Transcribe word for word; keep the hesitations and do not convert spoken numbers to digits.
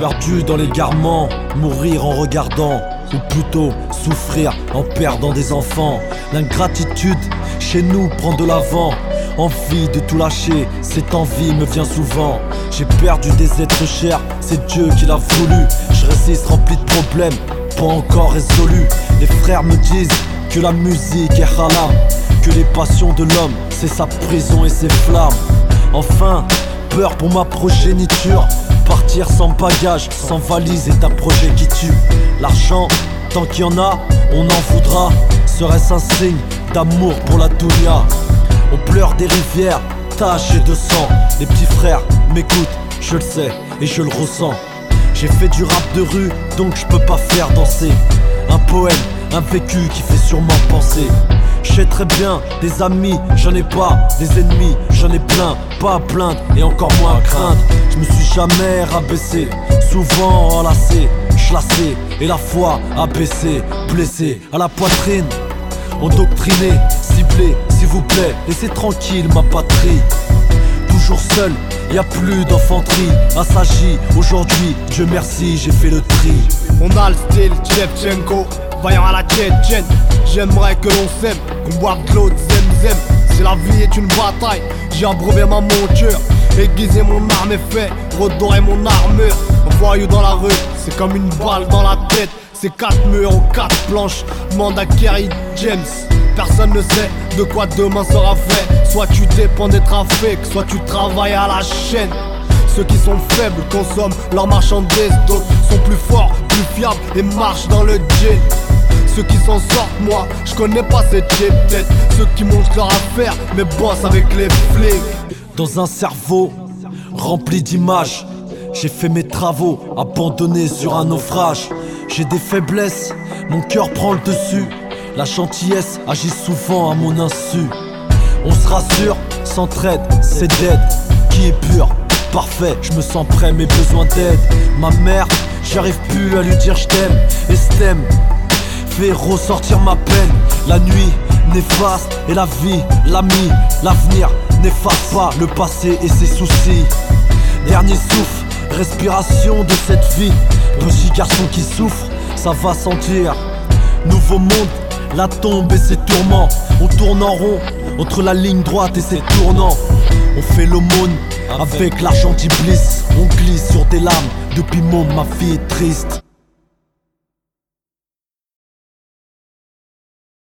perdu dans l'égarement, mourir en regardant, ou plutôt souffrir en perdant des enfants. L'ingratitude chez nous prend de l'avant. Envie de tout lâcher, cette envie me vient souvent. J'ai perdu des êtres chers, c'est Dieu qui l'a voulu. Je résiste rempli de problèmes, pas encore résolus. Les frères me disent que la musique est haram, que les passions de l'homme, c'est sa prison et ses flammes. Enfin, peur pour ma progéniture. Partir sans bagage, sans valise est un projet qui tue. L'argent, tant qu'il y en a, on en voudra. Serait-ce un signe d'amour pour la dunya? On pleure des rivières tachées de sang. Les petits frères m'écoutent, je le sais et je le ressens. J'ai fait du rap de rue, donc je peux pas faire danser. Un poème, un vécu qui fait sûrement penser. Je sais très bien, des amis, j'en ai pas. Des ennemis, j'en ai plein. Pas à plaindre et encore moins à craindre. Je me suis jamais rabaissé, souvent enlacé, chlassé et la foi abaissée. Blessé à la poitrine, endoctriné, ciblé, s'il vous plaît, laissez tranquille ma patrie. Toujours seul, y a plus d'enfanterie. Assagi, aujourd'hui, Dieu merci, j'ai fait le tri. On a le style Shevchenko, vaillant à la tchétchène. J'aimerais que l'on s'aime, qu'on boive de l'eau de zem-zem. Si la vie est une bataille, j'ai abreuvé ma monture, aiguisé mon arme et fait redorer mon armure. Un voyou dans la rue, c'est comme une balle dans la tête. C'est quatre murs aux quatre planches, demande à Kerry James. Personne ne sait de quoi demain sera fait. Soit tu dépends des trafics, soit tu travailles à la chaîne. Ceux qui sont faibles consomment leurs marchandises, d'autres sont plus forts, plus fiables et marchent dans le jean. Ceux qui s'en sortent, moi, je connais pas cette cheap tête. Ceux qui montrent leur affaire, mais bossent avec les flics. Dans un cerveau rempli d'images, j'ai fait mes travaux, abandonné sur un naufrage. J'ai des faiblesses, mon cœur prend le dessus. La gentillesse agit souvent à mon insu. On se rassure, s'entraide, c'est dead. Qui est pur, parfait, je me sens prêt mais besoin d'aide. Ma mère, j'arrive plus à lui dire je t'aime. Et ce thème fait ressortir ma peine. La nuit néfaste et la vie, l'ami, l'avenir n'efface pas le passé et ses soucis. Dernier souffle, respiration de cette vie. Petit garçon qui souffre, ça va sentir. Nouveau monde, la tombe et ses tourments. On tourne en rond entre la ligne droite et ses tournants. On fait l'aumône avec l'argent d'Iblis. On glisse sur des lames, depuis môme ma vie est triste.